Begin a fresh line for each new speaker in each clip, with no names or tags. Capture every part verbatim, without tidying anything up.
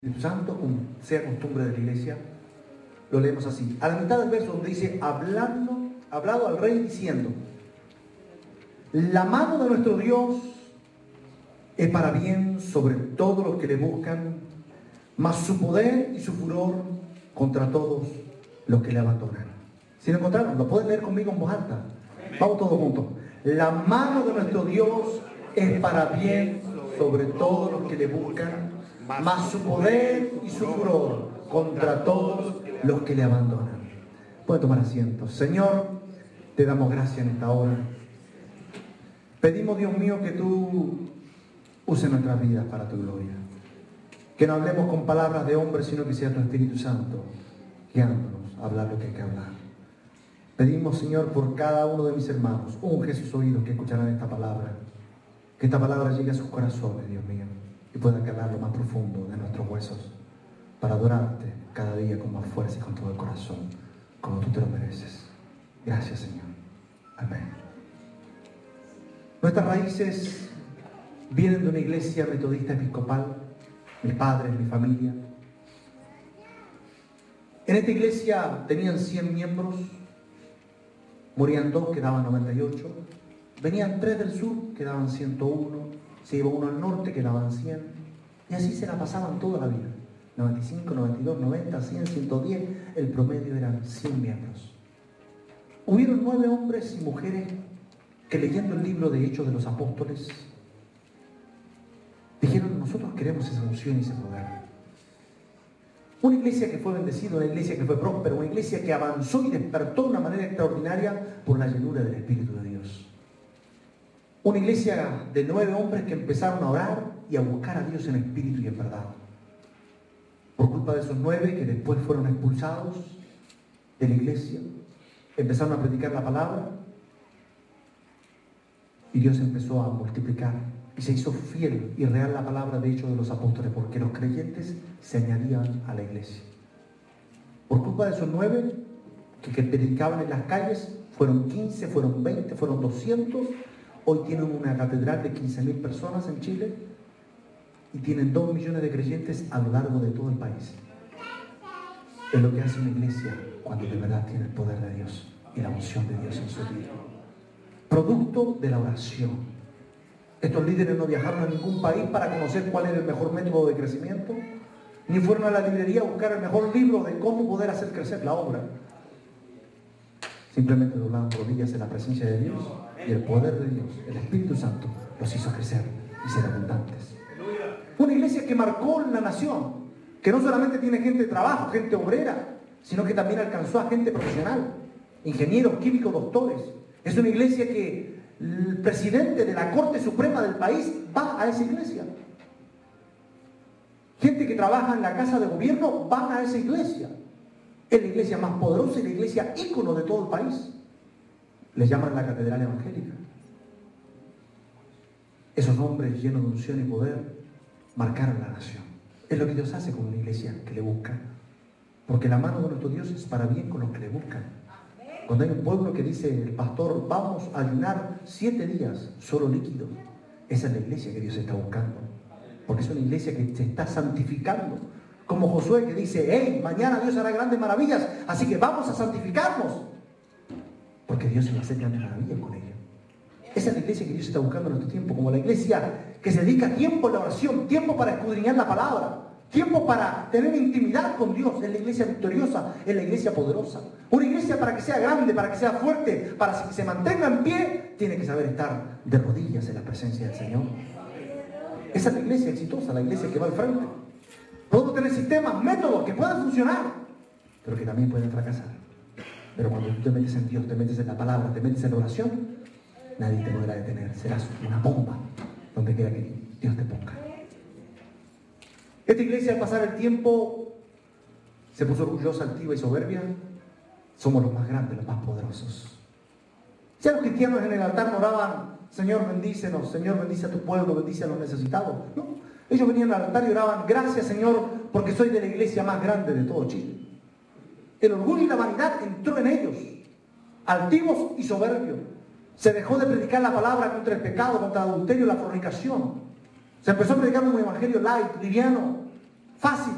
Espíritu Santo, como sea costumbre de la iglesia, lo leemos así. A la mitad del verso donde dice, hablando, hablado al rey diciendo, la mano de nuestro Dios es para bien sobre todos los que le buscan, mas su poder y su furor contra todos los que le abandonan. Si lo encontraron, lo pueden leer conmigo en voz alta. Vamos todos juntos. La mano de nuestro Dios es para bien sobre todos los que le buscan, mas su poder y su furor contra todos los que le abandonan. Pueden tomar asiento. Señor, te damos gracias en esta hora. Pedimos, Dios mío, que tú uses nuestras vidas para tu gloria. Que no hablemos con palabras de hombre, sino que sea tu Espíritu Santo guiándonos a hablar lo que hay que hablar. Pedimos, Señor, por cada uno de mis hermanos, unge sus oídos que escucharán esta palabra. Que esta palabra llegue a sus corazones, Dios mío, y pueda calar lo más profundo de nuestros huesos para adorarte cada día con más fuerza y con todo el corazón, como tú te lo mereces. Gracias, Señor. Amén. Nuestras raíces vienen de una iglesia metodista episcopal, mis padres, mi familia. En esta iglesia tenían cien miembros, morían dos, quedaban noventa y ocho, venían tres del sur, quedaban ciento uno, se iba uno al norte, quedaban cien, y así se la pasaban toda la vida. noventa y cinco, noventa y dos, noventa, cien, ciento diez, el promedio eran cien miembros. Hubieron nueve hombres y mujeres que, leyendo el libro de Hechos de los Apóstoles, dijeron, nosotros queremos esa unción y ese poder. Una iglesia que fue bendecida, una iglesia que fue próspera, una iglesia que avanzó y despertó de una manera extraordinaria por la llenura del Espíritu de Dios. Una iglesia de nueve hombres que empezaron a orar y a buscar a Dios en espíritu y en verdad. Por culpa de esos nueve que después fueron expulsados de la iglesia, empezaron a predicar la palabra y Dios empezó a multiplicar y se hizo fiel y real la palabra de Hechos de los Apóstoles, porque los creyentes se añadían a la iglesia. Por culpa de esos nueve que, que predicaban en las calles, fueron quince, fueron veinte, fueron doscientos. Hoy tienen una catedral de quince mil personas en Chile y tienen dos millones de creyentes a lo largo de todo el país. Es lo que hace una iglesia cuando de verdad tiene el poder de Dios y la unción de Dios en su vida. Producto de la oración. Estos líderes no viajaron a ningún país para conocer cuál era el mejor método de crecimiento, ni fueron a la librería a buscar el mejor libro de cómo poder hacer crecer la obra. Simplemente doblaban rodillas en la presencia de Dios y el poder de Dios, el Espíritu Santo, los hizo crecer y ser abundantes. Una iglesia que marcó la nación, que no solamente tiene gente de trabajo, gente obrera, sino que también alcanzó a gente profesional, ingenieros, químicos, doctores. Es una iglesia que el presidente de la Corte Suprema del país va a esa iglesia. Gente que trabaja en la casa de gobierno van a esa iglesia. Es la iglesia más poderosa y la iglesia ícono de todo el país. Les llaman la catedral evangélica. Esos hombres llenos de unción y poder marcaron la nación. Es lo que Dios hace con una iglesia que le busca. Porque la mano de nuestro Dios es para bien con los que le buscan. Cuando hay un pueblo que dice el pastor, vamos a ayunar siete días solo líquidos, esa es la iglesia que Dios está buscando. Porque es una iglesia que se está santificando. Como Josué que dice, hey, mañana Dios hará grandes maravillas, así que vamos a santificarnos. Porque Dios se va a hacer grandes maravillas con ella. Esa es la iglesia que Dios está buscando en nuestro tiempo, como la iglesia que se dedica tiempo a la oración, tiempo para escudriñar la palabra, tiempo para tener intimidad con Dios. Es la iglesia victoriosa, es la iglesia poderosa. Una iglesia para que sea grande, para que sea fuerte, para que se mantenga en pie, tiene que saber estar de rodillas en la presencia del Señor. Esa es la iglesia exitosa, la iglesia que va al frente. Podemos tener sistemas, métodos que puedan funcionar, pero que también pueden fracasar. Pero cuando tú te metes en Dios, te metes en la palabra, te metes en la oración, nadie te podrá detener. Serás una bomba donde quiera que Dios te ponga. Esta iglesia, al pasar el tiempo, se puso orgullosa, altiva y soberbia. Somos los más grandes, los más poderosos. Ya los cristianos en el altar no oraban, Señor, bendícenos, Señor, bendice a tu pueblo, bendice a los necesitados. No, ellos venían al altar y oraban, gracias, Señor, porque soy de la iglesia más grande de todo Chile. El orgullo y la vanidad entró en ellos, altivos y soberbios. Se dejó de predicar la palabra contra el pecado, contra el adulterio y la fornicación. Se empezó a predicar un evangelio light, liviano, fácil.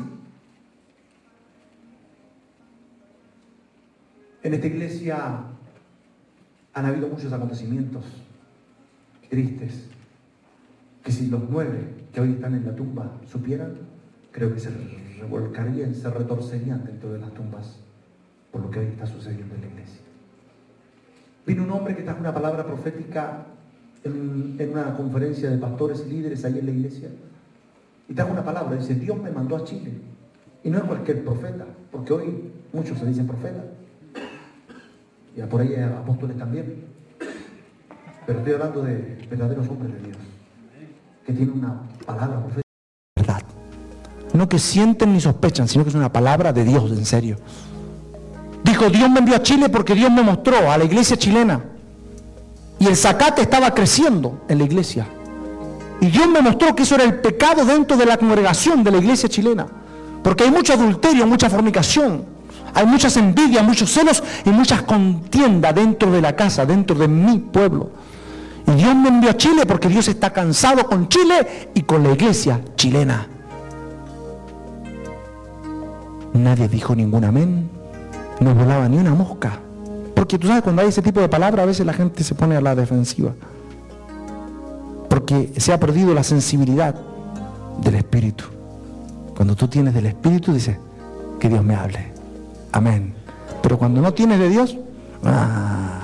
En esta iglesia han habido muchos acontecimientos tristes, que si los nueve que hoy están en la tumba supieran, creo que se revolcarían, se retorcerían dentro de las tumbas por lo que hoy está sucediendo en la iglesia. Vino un hombre que trajo una palabra profética en, en una conferencia de pastores y líderes ahí en la iglesia, y trajo una palabra, dice: Dios me mandó a Chile. Y no es cualquier profeta, porque hoy muchos se dicen profetas, y por ahí hay apóstoles también, pero estoy hablando de verdaderos hombres de Dios, que tienen una palabra profética. Verdad. No que sienten ni sospechan, sino que es una palabra de Dios, en serio. Dijo: Dios me envió a Chile porque Dios me mostró a la iglesia chilena. Y el zacate estaba creciendo en la iglesia. Y Dios me mostró que eso era el pecado dentro de la congregación de la iglesia chilena. Porque hay mucho adulterio, mucha fornicación. Hay muchas envidias, muchos celos y muchas contiendas dentro de la casa, dentro de mi pueblo. Y Dios me envió a Chile porque Dios está cansado con Chile y con la iglesia chilena. Nadie dijo ningún amén. No volaba ni una mosca. Porque tú sabes, cuando hay ese tipo de palabra, a veces la gente se pone a la defensiva. Porque se ha perdido la sensibilidad del Espíritu. Cuando tú tienes del Espíritu, dices: que Dios me hable. Amén. Pero cuando no tienes de Dios, ah,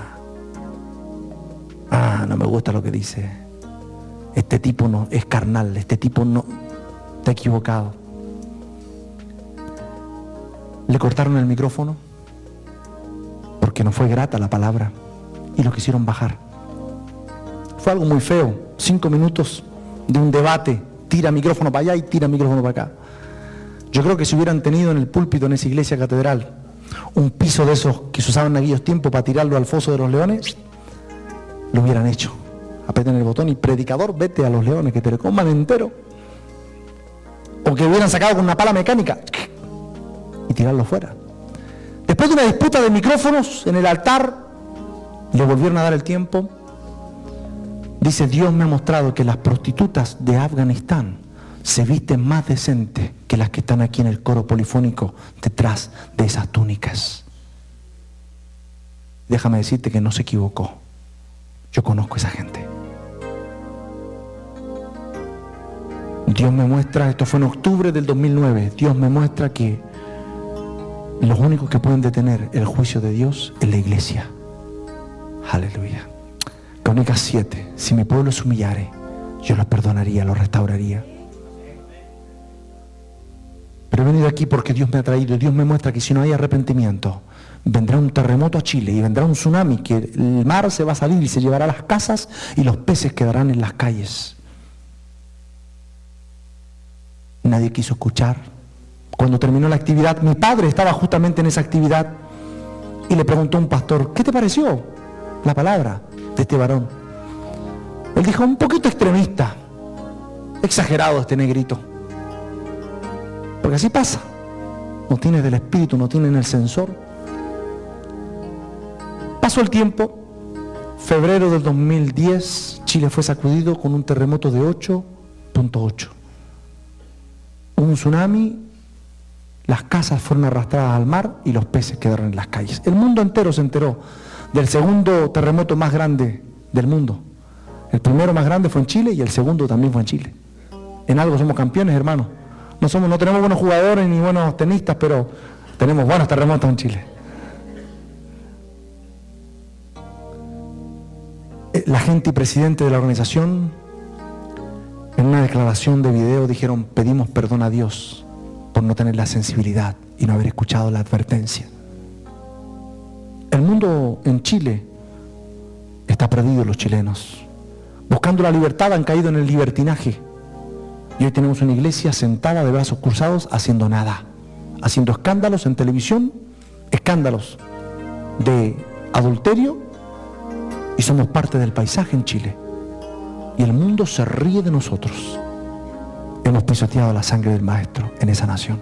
ah, no me gusta lo que dice. Este tipo no es carnal, este tipo no está equivocado. Le cortaron el micrófono porque no fue grata la palabra y lo quisieron bajar. Fue algo muy feo. Cinco minutos de un debate, tira micrófono para allá y tira micrófono para acá. Yo creo que si hubieran tenido en el púlpito, en esa iglesia catedral, un piso de esos que se usaban en aquellos tiempos para tirarlo al foso de los leones, lo hubieran hecho. Aprieten el botón y: predicador, vete a los leones que te lo coman entero. O que hubieran sacado con una pala mecánica y tirarlo fuera. Después de una disputa de micrófonos en el altar, le volvieron a dar el tiempo. Dice: Dios me ha mostrado que las prostitutas de Afganistán se visten más decente que las que están aquí en el coro polifónico detrás de esas túnicas. Déjame decirte que no se equivocó. Yo conozco a esa gente. Dios me muestra, esto fue en octubre del dos mil nueve, Dios me muestra que los únicos que pueden detener el juicio de Dios es la iglesia. Aleluya. Crónicas siete, si mi pueblo se humillare, yo los perdonaría, los restauraría. Pero he venido aquí porque Dios me ha traído. Dios me muestra que si no hay arrepentimiento, vendrá un terremoto a Chile y vendrá un tsunami, que el mar se va a salir y se llevará las casas y los peces quedarán en las calles. Nadie quiso escuchar. Cuando terminó la actividad, mi padre estaba justamente en esa actividad y le preguntó a un pastor: ¿qué te pareció la palabra de este varón? Él dijo: un poquito extremista, exagerado este negrito. Porque así pasa. No tienes del Espíritu, no tienen el sensor. Pasó el tiempo. Febrero del dos mil diez, Chile fue sacudido con un terremoto de ocho punto ocho. Un tsunami, las casas fueron arrastradas al mar y los peces quedaron en las calles. El mundo entero se enteró del segundo terremoto más grande del mundo. El primero más grande fue en Chile y el segundo también fue en Chile. En algo somos campeones, hermanos. No somos, no tenemos buenos jugadores ni buenos tenistas, pero tenemos buenos terremotos en Chile. La gente y presidente de la organización, en una declaración de video, dijeron: pedimos perdón a Dios por no tener la sensibilidad y no haber escuchado la advertencia. El mundo en Chile está perdido. Los chilenos, buscando la libertad, han caído en el libertinaje. Y hoy tenemos una iglesia sentada de brazos cruzados haciendo nada, haciendo escándalos en televisión, escándalos de adulterio, y somos parte del paisaje en Chile. Y el mundo se ríe de nosotros. Hemos pisoteado la sangre del Maestro en esa nación.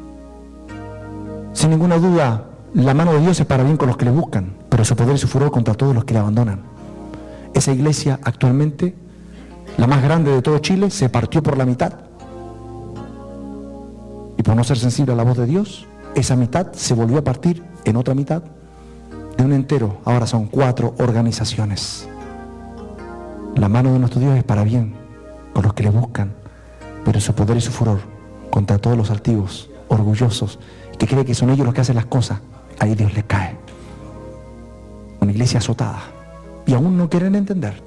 Sin ninguna duda, la mano de Dios es para bien con los que le buscan, pero su poder y su furor contra todos los que le abandonan. Esa iglesia actualmente, la más grande de todo Chile, se partió por la mitad. Y por no ser sensible a la voz de Dios, esa mitad se volvió a partir en otra mitad de un entero. Ahora son cuatro organizaciones. La mano de nuestro Dios es para bien con los que le buscan, pero su poder y su furor contra todos los altivos, orgullosos, que creen que son ellos los que hacen las cosas, ahí Dios les cae. Una iglesia azotada y aún no quieren entender.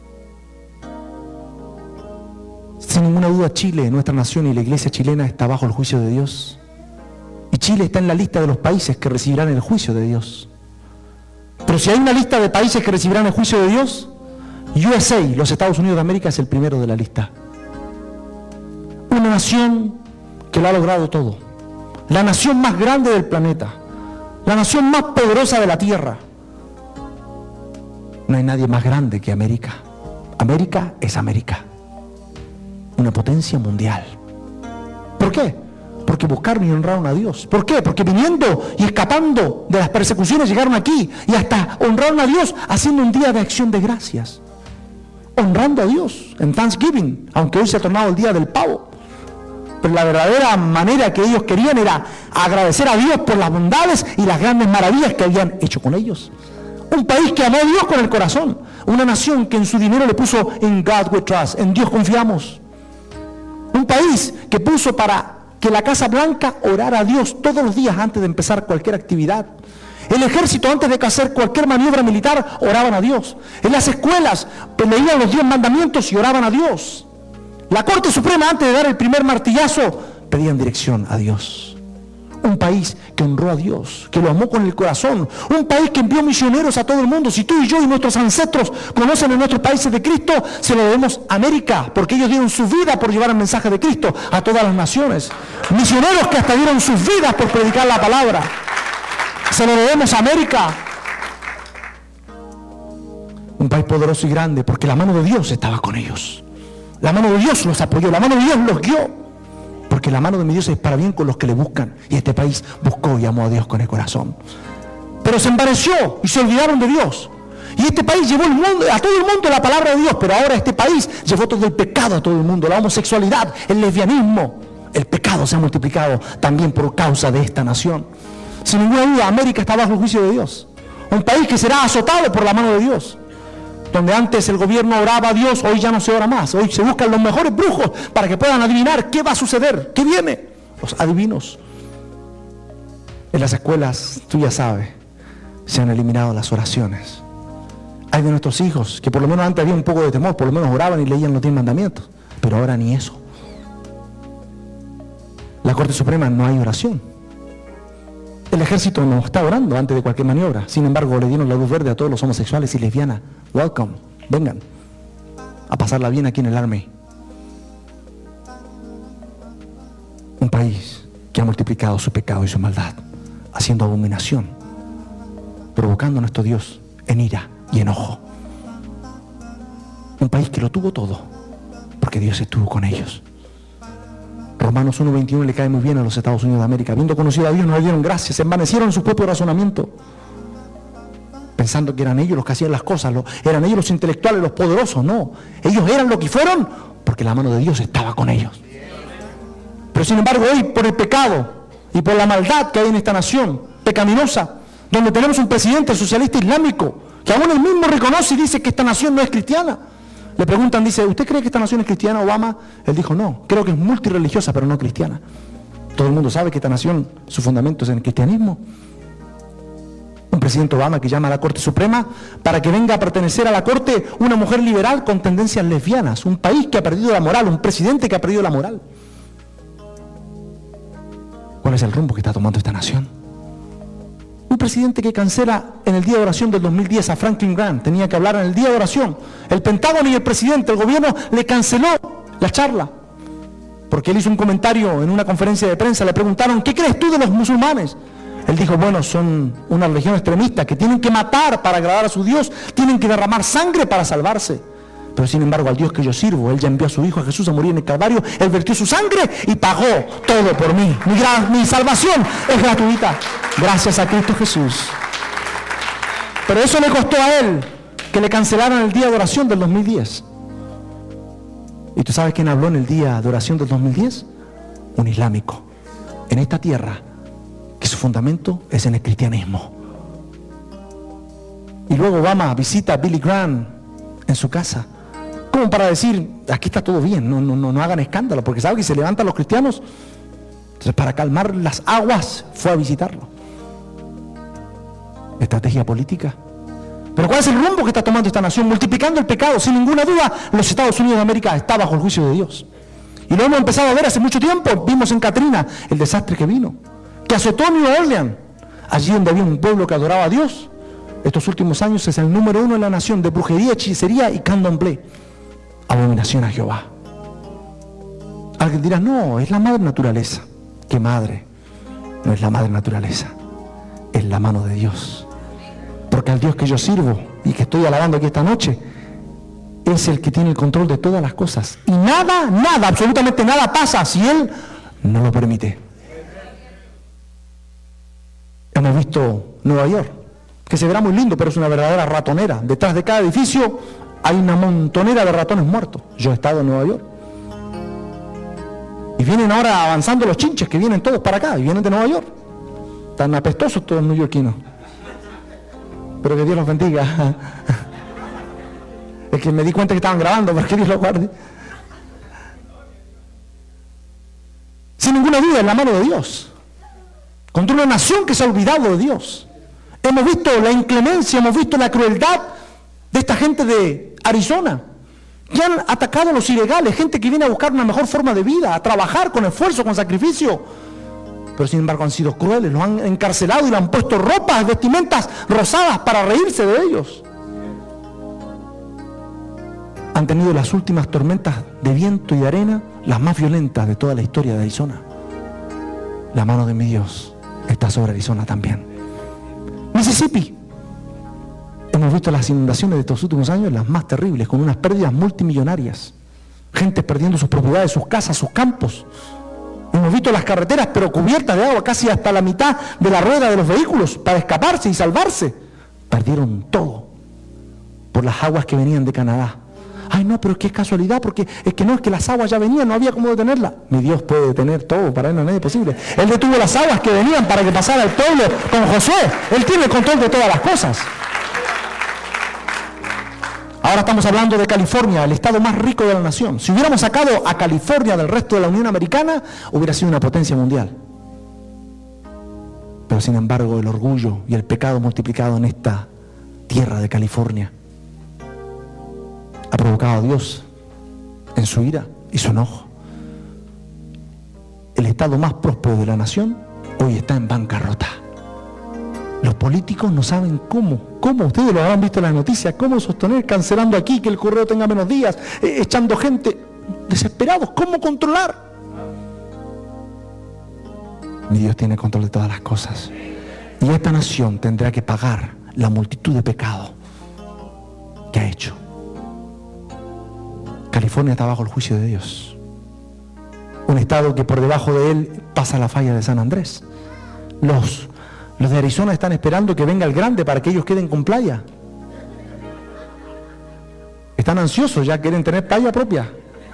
Sin ninguna duda, Chile, nuestra nación y la iglesia chilena está bajo el juicio de Dios. Y Chile está en la lista de los países que recibirán el juicio de Dios. Pero si hay una lista de países que recibirán el juicio de Dios, U S A, los Estados Unidos de América, es el primero de la lista. Una nación que lo ha logrado todo. La nación más grande del planeta. La nación más poderosa de la tierra. No hay nadie más grande que América. América es América. Una potencia mundial. ¿Por qué? Porque buscaron y honraron a Dios. ¿Por qué? Porque viniendo y escapando de las persecuciones llegaron aquí y hasta honraron a Dios haciendo un día de acción de gracias. Honrando a Dios en Thanksgiving, aunque hoy se ha tornado el día del pavo. Pero la verdadera manera que ellos querían era agradecer a Dios por las bondades y las grandes maravillas que habían hecho con ellos. Un país que amó a Dios con el corazón. Una nación que en su dinero le puso "In God we trust", en Dios confiamos. Un país que puso para que la Casa Blanca orara a Dios todos los días antes de empezar cualquier actividad. El ejército, antes de hacer cualquier maniobra militar, oraban a Dios. En las escuelas leían los diez mandamientos y oraban a Dios. La Corte Suprema, antes de dar el primer martillazo, pedían dirección a Dios. Un país que honró a Dios, que lo amó con el corazón. Un país que envió misioneros a todo el mundo. Si tú y yo y nuestros ancestros conocen en nuestros países de Cristo, se lo debemos a América, porque ellos dieron su vida por llevar el mensaje de Cristo a todas las naciones. Misioneros que hasta dieron sus vidas por predicar la palabra. Se lo debemos a América. Un país poderoso y grande, porque la mano de Dios estaba con ellos. La mano de Dios los apoyó, la mano de Dios los guió. Porque la mano de mi Dios es para bien con los que le buscan. Y este país buscó y amó a Dios con el corazón. Pero se envaneció y se olvidaron de Dios. Y este país llevó el mundo, a todo el mundo la palabra de Dios. Pero ahora este país llevó todo el pecado a todo el mundo. La homosexualidad, el lesbianismo. El pecado se ha multiplicado también por causa de esta nación. Sin ninguna duda, América está bajo el juicio de Dios. Un país que será azotado por la mano de Dios. Donde antes el gobierno oraba a Dios, hoy ya no se ora más. Hoy se buscan los mejores brujos para que puedan adivinar qué va a suceder, qué viene. Los adivinos. En las escuelas, tú ya sabes, se han eliminado las oraciones. Hay de nuestros hijos que por lo menos antes había un poco de temor, por lo menos oraban y leían los diez mandamientos. Pero ahora ni eso. La Corte Suprema no hay oración. El ejército no está orando antes de cualquier maniobra. Sin embargo, le dieron la luz verde a todos los homosexuales y lesbianas. Welcome, vengan a pasarla bien aquí en el Army. Un país que ha multiplicado su pecado y su maldad, haciendo abominación, provocando a nuestro Dios en ira y enojo. Un país que lo tuvo todo, porque Dios estuvo con ellos. Romanos uno veintiuno le cae muy bien a los Estados Unidos de América. Habiendo conocido a Dios, no le dieron gracias, se envanecieron en su propio razonamiento, pensando que eran ellos los que hacían las cosas, lo, eran ellos los intelectuales, los poderosos. No, ellos eran lo que fueron porque la mano de Dios estaba con ellos. Pero sin embargo, hoy, por el pecado y por la maldad que hay en esta nación pecaminosa, donde tenemos un presidente socialista islámico que aún él mismo reconoce y dice que esta nación no es cristiana. Le preguntan, dice, ¿usted cree que esta nación es cristiana, Obama? Él dijo, no, creo que es multirreligiosa, pero no cristiana. Todo el mundo sabe que esta nación, su fundamento es en el cristianismo. Un presidente Obama que llama a la Corte Suprema para que venga a pertenecer a la Corte una mujer liberal con tendencias lesbianas. Un país que ha perdido la moral, un presidente que ha perdido la moral. ¿Cuál es el rumbo que está tomando esta nación? Un presidente que cancela en el día de oración del dos mil diez a Franklin Graham. Tenía que hablar en el día de oración. El Pentágono y el presidente, el gobierno, le canceló la charla. Porque él hizo un comentario en una conferencia de prensa. Le preguntaron, ¿qué crees tú de los musulmanes? Él dijo, bueno, son una religión extremista que tienen que matar para agradar a su Dios. Tienen que derramar sangre para salvarse. Pero sin embargo, al Dios que yo sirvo, Él ya envió a su Hijo a Jesús a morir en el Calvario. Él vertió su sangre y pagó todo por mí. Mi, gra- mi salvación es gratuita, gracias a Cristo Jesús. Pero eso le costó a Él que le cancelaran el día de oración del dos mil diez. ¿Y tú sabes quién habló en el día de oración del dos mil diez? Un islámico. en esta tierra que su fundamento es en el cristianismo. Y luego Obama visita a Billy Graham en su casa, como para decir, aquí está todo bien, no, no, no, no hagan escándalo, porque sabe que se levantan los cristianos. Entonces, para calmar las aguas, fue a visitarlo. Estrategia política. Pero ¿cuál es el rumbo que está tomando esta nación? Multiplicando el pecado. Sin ninguna duda, los Estados Unidos de América está bajo el juicio de Dios. Y lo hemos empezado a ver hace mucho tiempo. Vimos en Katrina el desastre que vino, que azotó New Orleans, allí donde había un pueblo que adoraba a Dios. Estos últimos años es el número uno en la nación de brujería, hechicería y candomblé. Abominación a Jehová. Alguien dirá, no, es la madre naturaleza. ¿Qué madre? No es la madre naturaleza, es la mano de Dios. Porque al Dios que yo sirvo y que estoy alabando aquí esta noche, es el que tiene el control de todas las cosas. Y nada, nada, absolutamente nada pasa si Él no lo permite. Hemos visto Nueva York, que se verá muy lindo, pero es una verdadera ratonera. Detrás de cada edificio hay una montonera de ratones muertos. Yo he estado en Nueva York. Y vienen ahora avanzando los chinches, que vienen todos para acá, y vienen de Nueva York. Tan apestosos todos neoyorquinos. Pero que Dios los bendiga. Es que me di cuenta que estaban grabando, para que Dios los guarde. Sin ninguna duda, en la mano de Dios. Contra una nación que se ha olvidado de Dios. Hemos visto la inclemencia, hemos visto la crueldad de esta gente de Arizona, que han atacado a los ilegales, gente que viene a buscar una mejor forma de vida, a trabajar con esfuerzo, con sacrificio. Pero sin embargo han sido crueles, los han encarcelado y le han puesto ropas, vestimentas rosadas para reírse de ellos. Han tenido las últimas tormentas de viento y de arena, las más violentas de toda la historia de Arizona. La mano de mi Dios está sobre Arizona también. Mississippi. Hemos visto las inundaciones de estos últimos años, las más terribles, con unas pérdidas multimillonarias. Gente perdiendo sus propiedades, sus casas, sus campos. Hemos visto las carreteras, pero cubiertas de agua, casi hasta la mitad de la rueda de los vehículos, para escaparse y salvarse. Perdieron todo por las aguas que venían de Canadá. Ay, no, pero qué casualidad, porque es que no, es que las aguas ya venían, no había cómo detenerlas. Mi Dios puede detener todo, para Él no es nada posible. Él detuvo las aguas que venían para que pasara el pueblo con Josué. Él tiene el control de todas las cosas. Ahora estamos hablando de California, el estado más rico de la nación. Si hubiéramos sacado a California del resto de la Unión Americana, hubiera sido una potencia mundial. Pero sin embargo, el orgullo y el pecado multiplicado en esta tierra de California ha provocado a Dios en su ira y su enojo. El estado más próspero de la nación hoy está en bancarrota. Los políticos no saben cómo, cómo, ustedes lo habrán visto en las noticias, cómo sostener, cancelando aquí, que el correo tenga menos días, eh, echando gente, desesperados, cómo controlar. Mi Dios tiene control de todas las cosas. Y esta nación tendrá que pagar la multitud de pecados que ha hecho. California está bajo el juicio de Dios. Un estado que por debajo de él pasa la falla de San Andrés. Los Los de Arizona están esperando que venga el grande para que ellos queden con playa. Están ansiosos, ya quieren tener playa propia.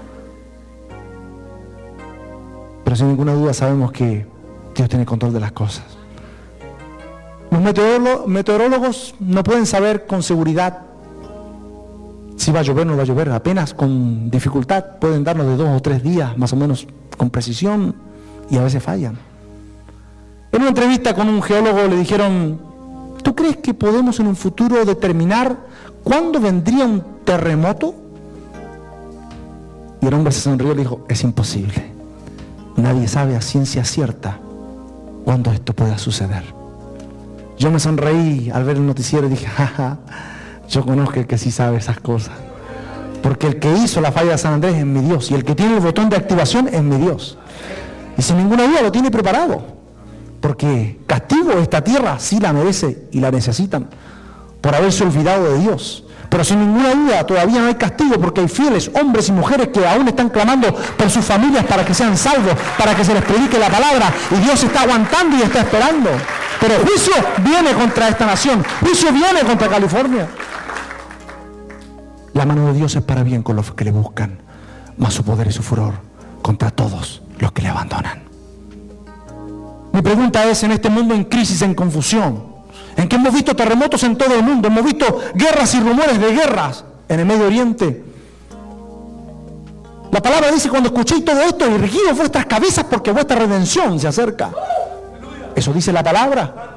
Pero sin ninguna duda sabemos que Dios tiene control de las cosas. Los meteorólogos, meteorólogos no pueden saber con seguridad si va a llover o no va a llover. Apenas con dificultad pueden darnos de dos o tres días, más o menos con precisión, y a veces fallan. En una entrevista con un geólogo le dijeron, ¿tú crees que podemos en un futuro determinar cuándo vendría un terremoto? Y el hombre se sonrió y le dijo, es imposible. Nadie sabe a ciencia cierta cuándo esto pueda suceder. Yo me sonreí al ver el noticiero y dije, jaja, yo conozco el que sí sabe esas cosas. Porque el que hizo la falla de San Andrés es mi Dios, y el que tiene el botón de activación es mi Dios. Y sin ninguna duda lo tiene preparado. Porque castigo esta tierra sí la merece y la necesitan por haberse olvidado de Dios. Pero sin ninguna duda todavía no hay castigo, porque hay fieles hombres y mujeres que aún están clamando por sus familias para que sean salvos, para que se les predique la palabra, y Dios está aguantando y está esperando. Pero juicio viene contra esta nación, juicio viene contra California. La mano de Dios es para bien con los que le buscan, mas su poder y su furor contra todos los que le abandonan.
Mi pregunta es, en este mundo en crisis, en confusión, en que hemos visto terremotos en todo el mundo, hemos visto guerras y rumores de guerras en el Medio Oriente. La palabra dice, cuando escuchéis todo esto, erguidos vuestras cabezas porque vuestra redención se acerca. Eso dice la palabra.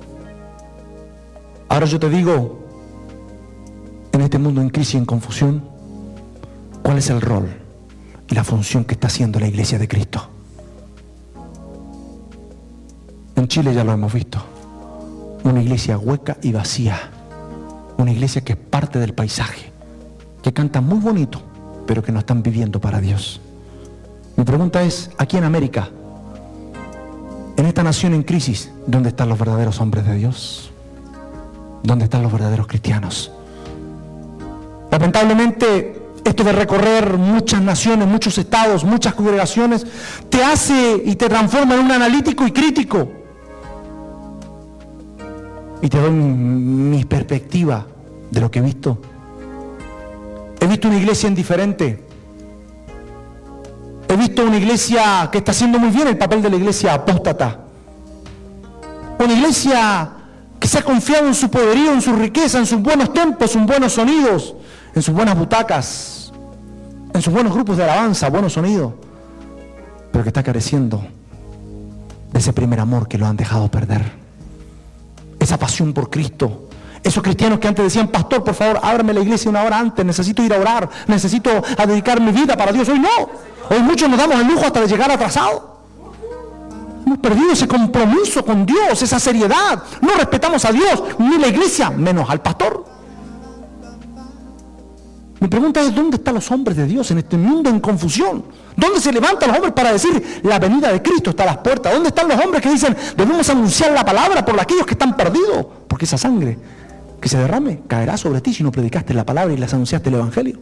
Ahora yo te digo, en este mundo en crisis y en confusión, ¿cuál es el rol y la función que está haciendo la iglesia de Cristo? En Chile ya lo hemos visto. Una iglesia hueca y vacía. Una iglesia que es parte del paisaje, que canta muy bonito, pero que no están viviendo para Dios. Mi pregunta es, aquí en América, en esta nación en crisis, ¿dónde están los verdaderos hombres de Dios? ¿Dónde están los verdaderos cristianos? Lamentablemente, esto de recorrer muchas naciones, muchos estados, muchas congregaciones, te hace y te transforma en un analítico y crítico. Y te doy mi perspectiva de lo que he visto. He visto una iglesia indiferente. He visto una iglesia que está haciendo muy bien el papel de la iglesia apóstata. Una iglesia que se ha confiado en su poderío, en su riqueza, en sus buenos tempos, en sus buenos sonidos, en sus buenas butacas, en sus buenos grupos de alabanza, buenos sonidos, pero que está careciendo de ese primer amor que lo han dejado perder. Esa pasión por Cristo. Esos cristianos que antes decían, pastor, por favor, ábrame la iglesia una hora antes, necesito ir a orar, necesito a dedicar mi vida para Dios. Hoy no. Hoy muchos nos damos el lujo hasta de llegar atrasados. Hemos perdido ese compromiso con Dios, esa seriedad. No respetamos a Dios, ni la iglesia, menos al pastor. Mi pregunta es, ¿dónde están los hombres de Dios en este mundo en confusión? ¿Dónde se levantan los hombres para decir, la venida de Cristo está a las puertas? ¿Dónde están los hombres que dicen, debemos anunciar la palabra por aquellos que están perdidos? Porque esa sangre que se derrame caerá sobre ti si no predicaste la palabra y les anunciaste el evangelio.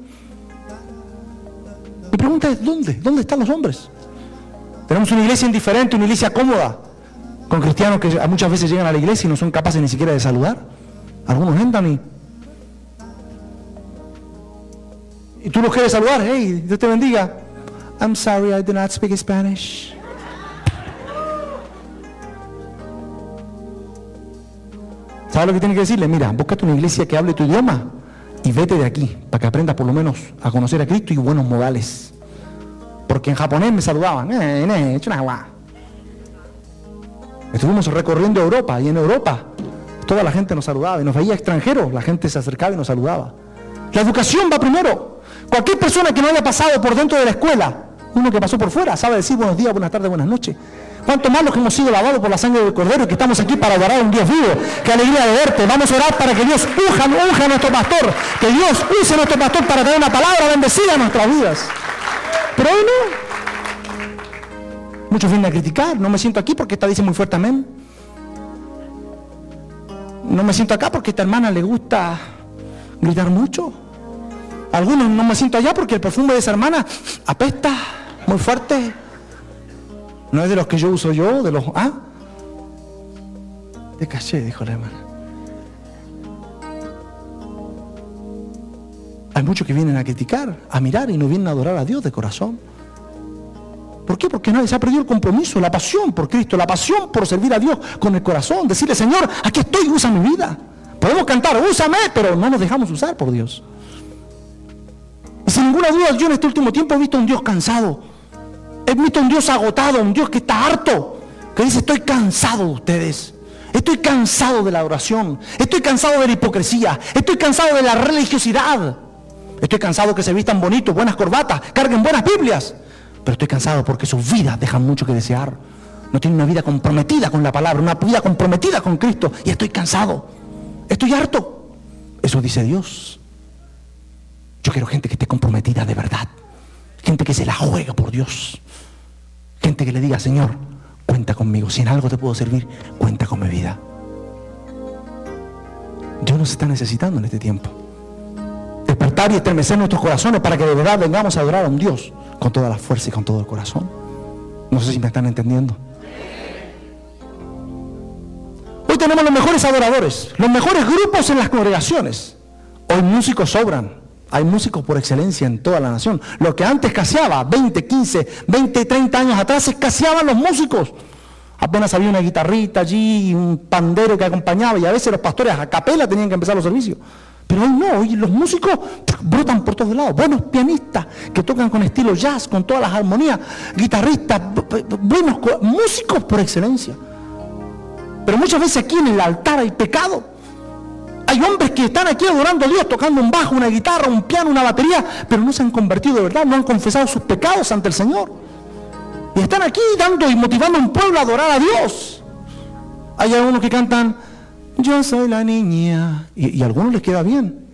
Mi pregunta es, ¿dónde? ¿Dónde están los hombres? Tenemos una iglesia indiferente, una iglesia cómoda, con cristianos que muchas veces llegan a la iglesia y no son capaces ni siquiera de saludar. Algunos entran y... y tú los quieres saludar. Hey, Dios te bendiga. I'm sorry, I do not speak Spanish. ¿Sabes lo que tiene que decirle? Mira, búscate una iglesia que hable tu idioma y vete de aquí, para que aprendas por lo menos a conocer a Cristo y buenos modales. Porque en japonés me saludaban. Eh, eh, Estuvimos recorriendo Europa y en Europa toda la gente nos saludaba y nos veía extranjeros, la gente se acercaba y nos saludaba. La educación va primero. Cualquier persona que no haya pasado por dentro de la escuela, uno que pasó por fuera, sabe decir buenos días, buenas tardes, buenas noches. Cuánto más los que hemos sido lavados por la sangre del Cordero y que estamos aquí para adorar a un Dios vivo. Qué alegría de verte. Vamos a orar para que Dios unja, unja a nuestro pastor. Que Dios use a nuestro pastor para traer una palabra bendecida a nuestras vidas. Pero hoy no. Muchos vienen a criticar. No me siento aquí porque esta dice muy fuerte amén. No me siento acá porque a esta hermana le gusta gritar mucho. Algunos no me siento allá porque el perfume de esa hermana apesta muy fuerte. No es de los que yo uso yo, de los... ¿Ah? Te caché, dijo la hermana. Hay muchos que vienen a criticar, a mirar y no vienen a adorar a Dios de corazón. ¿Por qué? Porque nadie se ha perdido el compromiso, la pasión por Cristo, la pasión por servir a Dios con el corazón. Decirle, Señor, aquí estoy, usa mi vida. Podemos cantar, úsame, pero no nos dejamos usar por Dios. Y sin ninguna duda, yo en este último tiempo he visto a un Dios cansado. He visto a un Dios agotado, un Dios que está harto, que dice, estoy cansado de ustedes. Estoy cansado de la oración. Estoy cansado de la hipocresía. Estoy cansado de la religiosidad. Estoy cansado que se vistan bonitos, buenas corbatas, carguen buenas Biblias. Pero estoy cansado porque sus vidas dejan mucho que desear. No tienen una vida comprometida con la palabra, una vida comprometida con Cristo. Y estoy cansado. Estoy harto. Eso dice Dios. Yo quiero gente que esté comprometida de verdad. Gente que se la juega por Dios. Gente que le diga, Señor, cuenta conmigo. Si en algo te puedo servir, cuenta con mi vida. Dios nos está necesitando en este tiempo. Despertar y estremecer nuestros corazones para que de verdad vengamos a adorar a un Dios con toda la fuerza y con todo el corazón. No sé si me están entendiendo. Hoy tenemos los mejores adoradores, los mejores grupos en las congregaciones. Hoy músicos sobran. Hay músicos por excelencia en toda la nación. Lo que antes escaseaba, veinte, quince, veinte, treinta años atrás, escaseaban los músicos. Apenas había una guitarrita allí y un pandero que acompañaba, y a veces los pastores a capela tenían que empezar los servicios. Pero hoy no, hoy los músicos brotan por todos lados. Buenos pianistas que tocan con estilo jazz, con todas las armonías, guitarristas, buenos músicos por excelencia. Pero muchas veces aquí en el altar hay pecado. Hay hombres que están aquí adorando a Dios, tocando un bajo, una guitarra, un piano, una batería, pero no se han convertido de verdad, no han confesado sus pecados ante el Señor. Y están aquí dando y motivando a un pueblo a adorar a Dios. Hay algunos que cantan, yo soy la niña, y, y a algunos les queda bien.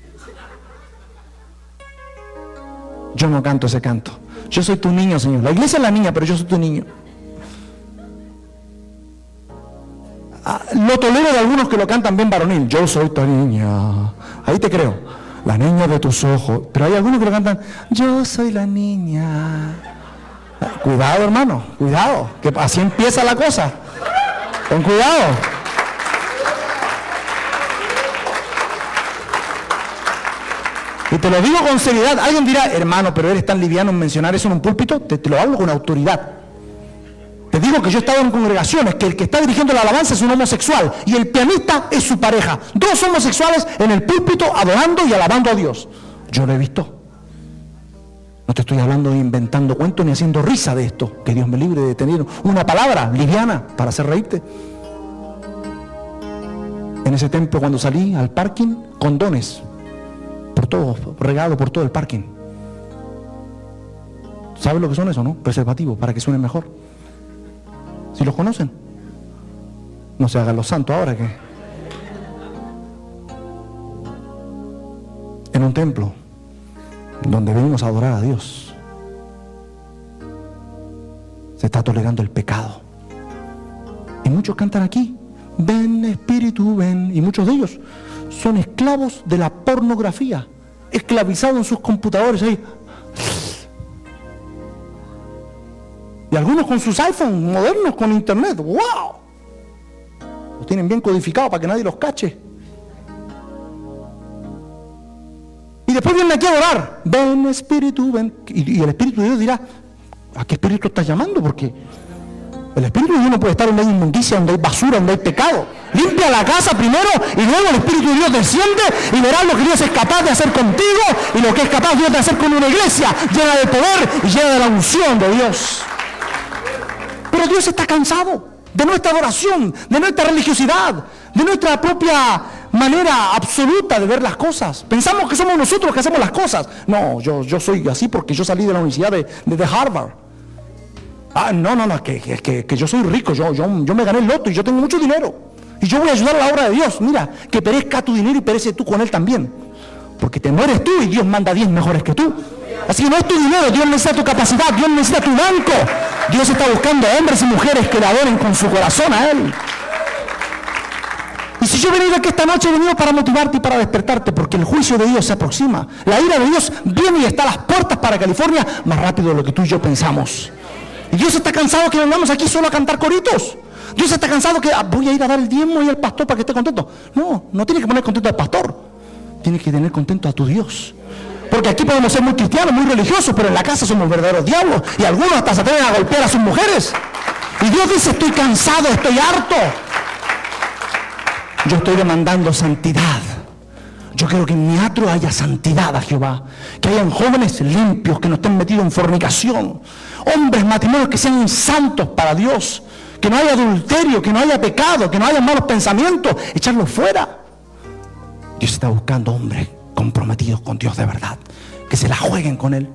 Yo no canto ese canto. Yo soy tu niño, Señor. La iglesia es la niña, pero yo soy tu niño. Ah, lo tolero de algunos que lo cantan bien varonil. Yo soy tu niña. Ahí te creo. La niña de tus ojos. Pero hay algunos que lo cantan, yo soy la niña. Cuidado, hermano, cuidado, que así empieza la cosa. Ten cuidado. Y te lo digo con seriedad. Alguien dirá, hermano, pero eres tan liviano en mencionar eso en un púlpito. Te, te lo hablo con autoridad. Te digo que yo he estado en congregaciones que el que está dirigiendo la alabanza es un homosexual y el pianista es su pareja. Dos homosexuales en el púlpito adorando y alabando a Dios. Yo lo he visto. No te estoy hablando de inventando cuentos ni haciendo risa de esto. Que Dios me libre de tener una palabra liviana para hacer reírte. En ese templo, cuando salí al parking, condones por todo, regado por todo el parking. ¿Sabes lo que son eso, no? Preservativos, para que suene mejor. ¿Si los conocen? No se hagan los santos ahora que... En un templo donde venimos a adorar a Dios, se está tolerando el pecado. Y muchos cantan aquí, ven Espíritu, ven. Y muchos de ellos son esclavos de la pornografía, esclavizados en sus computadores ahí. Y algunos con sus iPhones modernos, con internet. ¡Wow! Los tienen bien codificados para que nadie los cache. Y después vienen aquí a orar. Ven Espíritu, ven. Y, y el Espíritu de Dios dirá, ¿a qué Espíritu estás llamando? Porque el Espíritu de Dios no puede estar donde hay inmundicia, donde hay basura, donde hay pecado. Limpia la casa primero y luego el Espíritu de Dios desciende y verás lo que Dios es capaz de hacer contigo y lo que es capaz Dios de hacer con una iglesia llena de poder y llena de la unción de Dios. Pero Dios está cansado de nuestra adoración, de nuestra religiosidad, de nuestra propia manera absoluta de ver las cosas. Pensamos que somos nosotros los que hacemos las cosas. No, yo, yo soy así porque yo salí de la universidad de, de, de Harvard. Ah, no, no, no, que, que, que yo soy rico, yo, yo, yo me gané el loto y yo tengo mucho dinero. Y yo voy a ayudar a la obra de Dios. Mira, que perezca tu dinero y perece tú con él también. Porque te mueres tú y Dios manda diez mejores que tú. Así que no es tu dinero, Dios necesita tu capacidad, Dios necesita tu banco. Dios está buscando hombres y mujeres que le adoren con su corazón a Él. Y si yo he venido aquí esta noche, he venido para motivarte y para despertarte, porque el juicio de Dios se aproxima. La ira de Dios viene y está a las puertas para California más rápido de lo que tú y yo pensamos. Y Dios está cansado que vengamos aquí solo a cantar coritos. Dios está cansado que ah, voy a ir a dar el diezmo y al pastor para que esté contento. No, no tienes que poner contento al pastor. Tienes que tener contento a tu Dios. Porque aquí podemos ser muy cristianos, muy religiosos, pero en la casa somos verdaderos diablos. Y algunos hasta se atreven a golpear a sus mujeres. Y Dios dice, estoy cansado, estoy harto. Yo estoy demandando santidad. Yo quiero que en mi atrio haya santidad a Jehová. Que hayan jóvenes limpios, que no estén metidos en fornicación. Hombres, matrimonios que sean santos para Dios. Que no haya adulterio, que no haya pecado, que no haya malos pensamientos. Echarlos fuera. Dios está buscando hombres comprometidos con Dios de verdad, que se la jueguen con Él.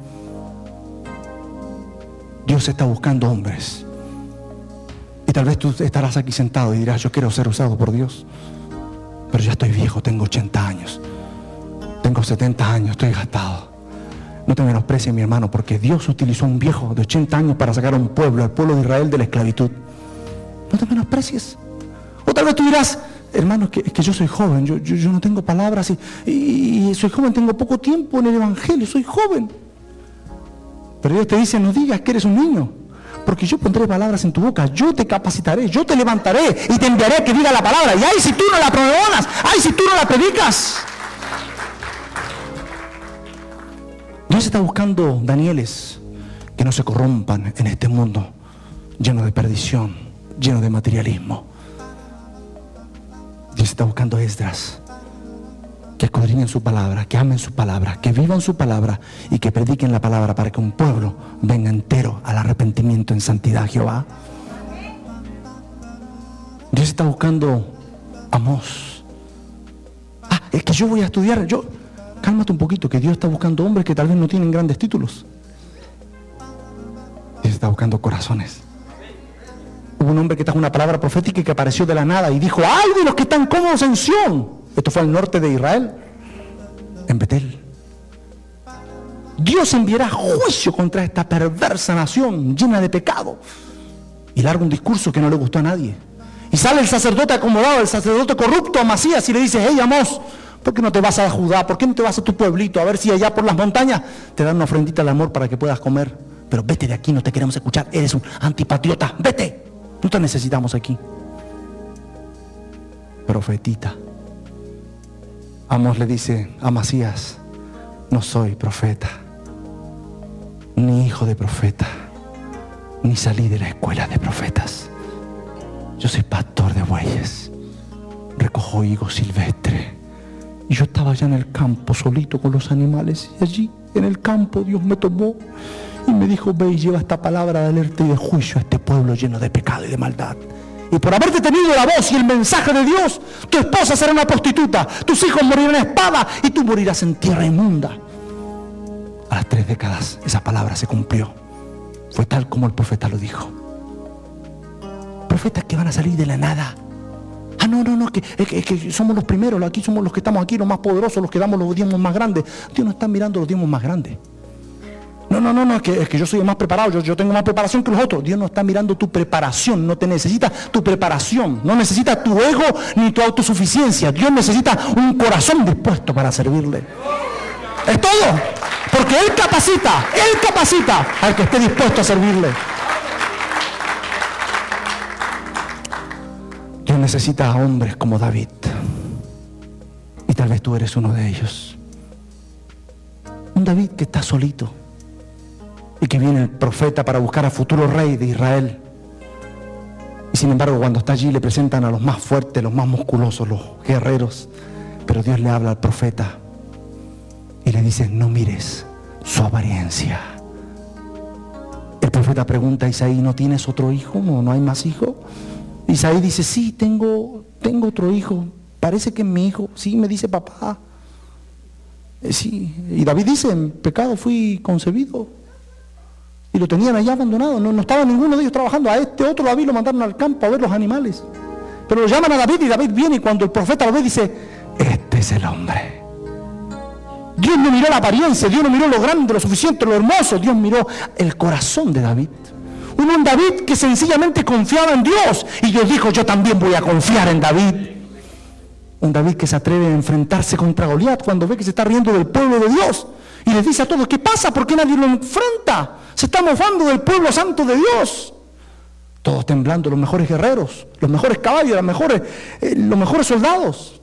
Dios está buscando hombres. Y tal vez tú estarás aquí sentado y dirás, yo quiero ser usado por Dios, pero ya estoy viejo, tengo ochenta años, tengo setenta años, estoy gastado. No te menosprecies, mi hermano, porque Dios utilizó a un viejo de ochenta años para sacar a un pueblo, al pueblo de Israel, de la esclavitud. No te menosprecies. O tal vez tú dirás, hermano, es que, es que yo soy joven, yo, yo, yo no tengo palabras y, y, y soy joven, tengo poco tiempo en el Evangelio, soy joven. Pero Dios te dice, no digas que eres un niño, porque yo pondré palabras en tu boca, yo te capacitaré, yo te levantaré y te enviaré a que diga la palabra. Y ay, si tú no la promocionas, ay, si tú no la predicas. Dios está buscando Danieles que no se corrompan en este mundo lleno de perdición. lleno de materialismo. Dios está buscando Esdras que escudriñen su palabra, que amen su palabra, que vivan su palabra y que prediquen la palabra para que un pueblo venga entero al arrepentimiento en santidad, Jehová. Dios está buscando Amós. Ah, es que yo voy a estudiar. Yo, cálmate un poquito, que Dios está buscando hombres que tal vez no tienen grandes títulos. Dios está buscando corazones. Hubo un hombre que trajo una palabra profética y que apareció de la nada y dijo: ¡ay de los que están cómodos en Sión! Esto fue al norte de Israel, en Betel. Dios enviará juicio contra esta perversa nación llena de pecado. Y larga un discurso que no le gustó a nadie. Y sale el sacerdote acomodado, el sacerdote corrupto, Amasías, y le dice: hey Amós, ¿por qué no te vas a Judá? ¿Por qué no te vas a tu pueblito? A ver si allá por las montañas te dan una ofrendita al amor para que puedas comer. Pero vete de aquí, no te queremos escuchar. Eres un antipatriota, vete. No te necesitamos aquí. Profetita. Amós le dice a Amasías: no soy profeta, ni hijo de profeta, ni salí de la escuela de profetas. Yo soy pastor de bueyes, recojo higos silvestres. Y yo estaba allá en el campo solito con los animales, y allí en el campo Dios me tomó y me dijo: ve y lleva esta palabra de alerta y de juicio a este pueblo lleno de pecado y de maldad. Y por haberte tenido la voz y el mensaje de Dios, tu esposa será una prostituta, tus hijos morirán a espada y tú morirás en tierra inmunda. A las tres décadas esa palabra se cumplió. Fue tal como el profeta lo dijo. Profetas que van a salir de la nada. Ah, no, no, no, que, es que, es que somos los primeros, aquí somos los que estamos aquí, los más poderosos, los que damos los diezmos más grandes. Dios no está mirando los diezmos más grandes. No, no, no, no, es que, es que yo soy el más preparado, yo, yo tengo más preparación que los otros. Dios no está mirando tu preparación, no te necesita tu preparación, no necesita tu ego ni tu autosuficiencia. Dios necesita un corazón dispuesto para servirle. Es todo, porque Él capacita, Él capacita al que esté dispuesto a servirle. Dios necesita a hombres como David, y tal vez tú eres uno de ellos. Un David que está solito y que viene el profeta para buscar al futuro rey de Israel. Y sin embargo, cuando está allí le presentan a los más fuertes, los más musculosos, los guerreros. Pero Dios le habla al profeta y le dice: no mires su apariencia. El profeta pregunta a Isaí: ¿no tienes otro hijo? ¿No, no hay más hijo? Isaí dice: sí, tengo, tengo otro hijo. Parece que es mi hijo. Sí, me dice papá. Eh, sí. Y David dice: en pecado fui concebido. Y lo tenían allá abandonado, no, no estaba ninguno de ellos trabajando. A este otro David lo mandaron al campo a ver los animales. Pero lo llaman a David y David viene, y cuando el profeta lo ve dice: este es el hombre. Dios no miró la apariencia, Dios no miró lo grande, lo suficiente, lo hermoso. Dios miró el corazón de David. Un, un David que sencillamente confiaba en Dios. Y Dios dijo: yo también voy a confiar en David. Un David que se atreve a enfrentarse contra Goliat cuando ve que se está riendo del pueblo de Dios. Y les dice a todos: ¿qué pasa? ¿Por qué nadie lo enfrenta? Se está mofando del pueblo santo de Dios. Todos temblando, los mejores guerreros, los mejores caballos, los mejores, eh, los mejores soldados.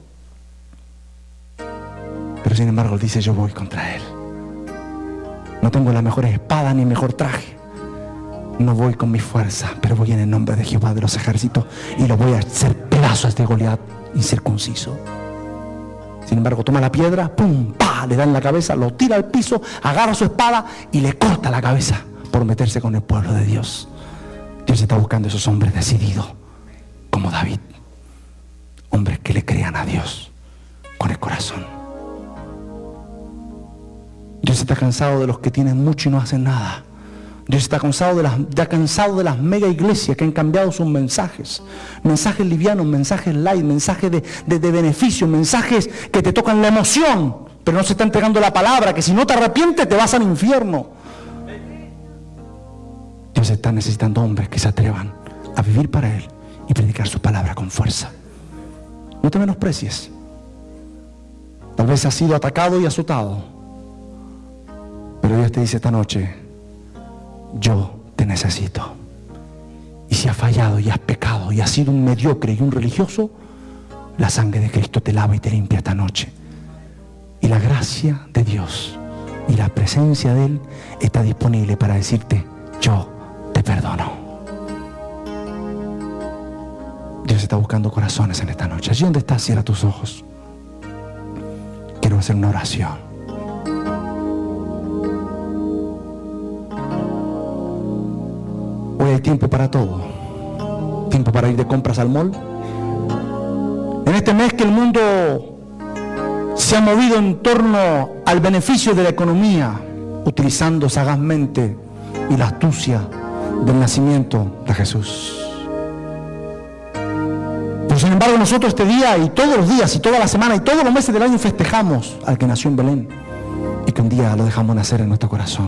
Pero sin embargo él dice: yo voy contra él. No tengo las mejores espadas ni el mejor traje. No voy con mi fuerza, pero voy en el nombre de Jehová de los ejércitos y lo voy a hacer pedazos a este Goliat incircunciso. Sin embargo, toma la piedra, pum, pa, le da en la cabeza, lo tira al piso, agarra su espada y le corta la cabeza por meterse con el pueblo de Dios. Dios está buscando esos hombres decididos, como David. Hombres que le crean a Dios con el corazón. Dios está cansado de los que tienen mucho y no hacen nada. Dios está cansado de las, está cansado de las mega iglesias que han cambiado sus mensajes. Mensajes livianos, mensajes light, mensajes de, de, de beneficio, mensajes que te tocan la emoción, pero no se está entregando la palabra, que si no te arrepientes te vas al infierno. Dios está necesitando hombres que se atrevan a vivir para Él y predicar su palabra con fuerza. No te menosprecies. Tal vez has sido atacado y azotado, pero Dios te dice esta noche: yo te necesito. Y si has fallado y has pecado y has sido un mediocre y un religioso, la sangre de Cristo te lava y te limpia esta noche. Y la gracia de Dios y la presencia de Él está disponible para decirte: yo te perdono. Dios está buscando corazones en esta noche. Allí donde estás, cierra tus ojos. Quiero hacer una oración. Hoy hay tiempo para todo. Tiempo para ir de compras al mall. En este mes que el mundo se ha movido en torno al beneficio de la economía, utilizando sagazmente y la astucia del nacimiento de Jesús. Pero sin embargo nosotros este día y todos los días y toda la semana y todos los meses del año festejamos al que nació en Belén y que un día lo dejamos nacer en nuestro corazón.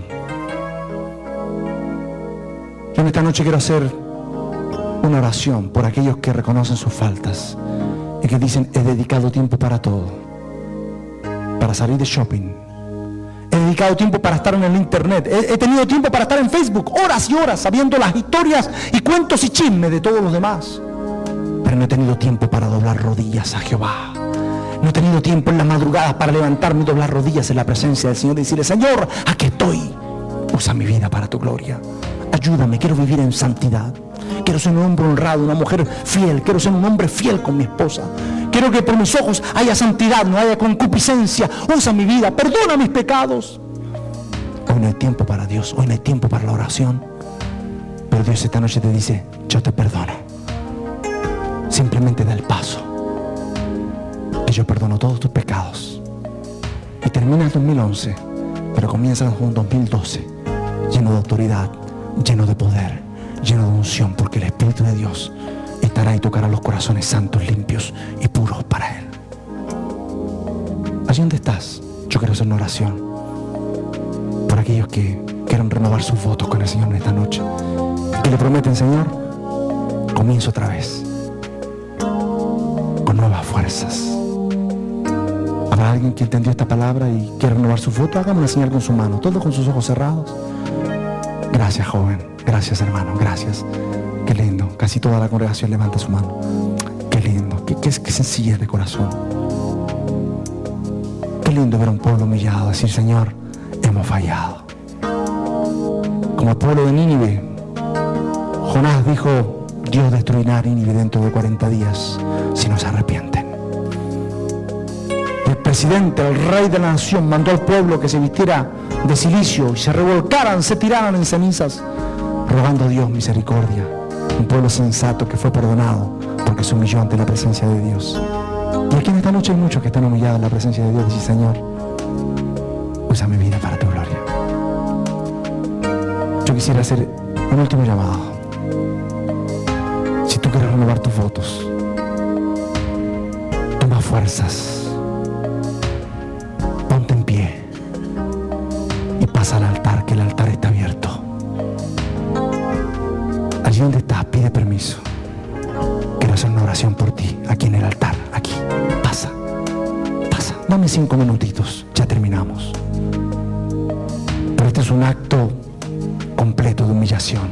Yo en esta noche quiero hacer una oración por aquellos que reconocen sus faltas y que dicen: he dedicado tiempo para todo, para salir de shopping, he dedicado tiempo para estar en el internet, he, he tenido tiempo para estar en Facebook horas y horas sabiendo las historias y cuentos y chismes de todos los demás, pero no he tenido tiempo para doblar rodillas a Jehová. No he tenido tiempo en las madrugadas para levantarme y doblar rodillas en la presencia del Señor y decirle: Señor, aquí estoy, usa mi vida para tu gloria, ayúdame, quiero vivir en santidad, quiero ser un hombre honrado, una mujer fiel, quiero ser un hombre fiel con mi esposa, quiero que por mis ojos haya santidad, no haya concupiscencia, usa mi vida, perdona mis pecados. Hoy no hay tiempo para Dios, hoy no hay tiempo para la oración, pero Dios esta noche te dice: yo te perdono, simplemente da el paso y yo perdono todos tus pecados. Y termina el dos mil once, pero comienza un dos mil doce lleno de autoridad, lleno de poder, lleno de unción, porque el Espíritu de Dios estará y tocará los corazones santos, limpios y puros para Él. Allí donde estás, yo quiero hacer una oración por aquellos que quieran renovar sus votos con el Señor en esta noche y le prometen: Señor, comienzo otra vez con nuevas fuerzas. ¿Habrá alguien que entendió esta palabra y quiere renovar su voto? Hágame una señal con su mano, todos con sus ojos cerrados. Gracias, joven. Gracias, hermano. Gracias. Qué lindo. Casi toda la congregación levanta su mano. Qué lindo. Qué, qué, qué sencillez de corazón. Qué lindo ver a un pueblo humillado, decir: Señor, hemos fallado. Como el pueblo de Nínive, Jonás dijo: Dios destruirá a Nínive dentro de cuarenta días si no se arrepienten. El presidente, el rey de la nación, mandó al pueblo que se vistiera de cilicio y se revolcaran, se tiraran en cenizas, rogando a Dios misericordia. Un pueblo sensato que fue perdonado porque se humilló ante la presencia de Dios. Y aquí en esta noche hay muchos que están humillados en la presencia de Dios. Dicen: Señor, usa mi vida para tu gloria. Yo quisiera hacer un último llamado. Si tú quieres renovar tus votos, toma fuerzas, ponte en pie y pasa al altar, que el altar está abierto. Allí donde estás, pide permiso. Quiero hacer una oración por ti, aquí en el altar, aquí. Pasa, pasa. Dame cinco minutitos, ya terminamos. Pero este es un acto completo de humillación.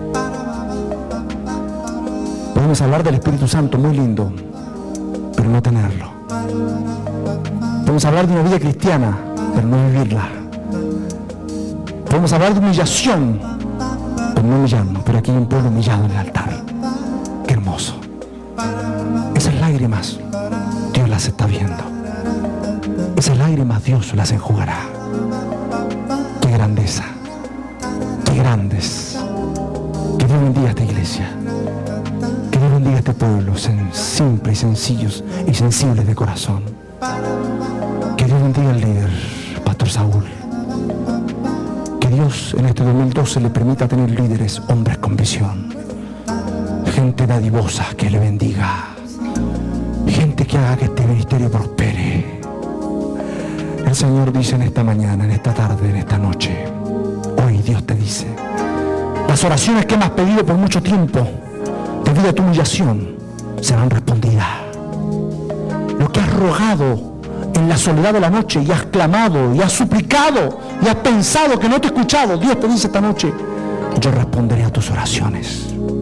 Podemos hablar del Espíritu Santo, muy lindo, pero no tenerlo. Podemos hablar de una vida cristiana, pero no vivirla. Podemos hablar de humillación, pero no humillarnos. Pero aquí hay un pueblo humillado en el altar. Qué hermoso. Esas lágrimas Dios las está viendo. Esas lágrimas Dios las enjugará. Qué grandeza, qué grandes. Que Dios bendiga a esta iglesia, que Dios bendiga a este pueblo simple y sencillos y sensibles de corazón. Que Dios bendiga al líder, Pastor Saúl. Que Dios en este dos mil doce le permita tener líderes, hombres con visión, gente dadivosa que le bendiga, gente que haga que este ministerio prospere. El Señor dice en esta mañana, en esta tarde, en esta noche, hoy Dios te dice: las oraciones que me has pedido por mucho tiempo, debido a tu humillación, serán respondidas. Lo que has rogado en la soledad de la noche y has clamado y has suplicado y has pensado que no te he escuchado, Dios te dice esta noche: yo responderé a tus oraciones.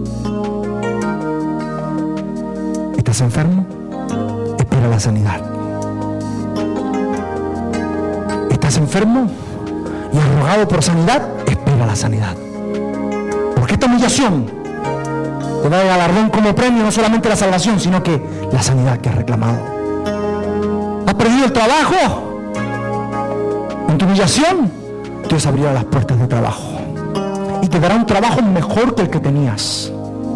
¿Estás enfermo? Espera la sanidad. ¿Estás enfermo y has rogado por sanidad? Espera la sanidad. Porque esta humillación te da el galardón como premio, no solamente la salvación, sino que la sanidad que has reclamado. ¿Has perdido el trabajo? En tu humillación, Dios abrirá las puertas de trabajo y te dará un trabajo mejor que el que tenías.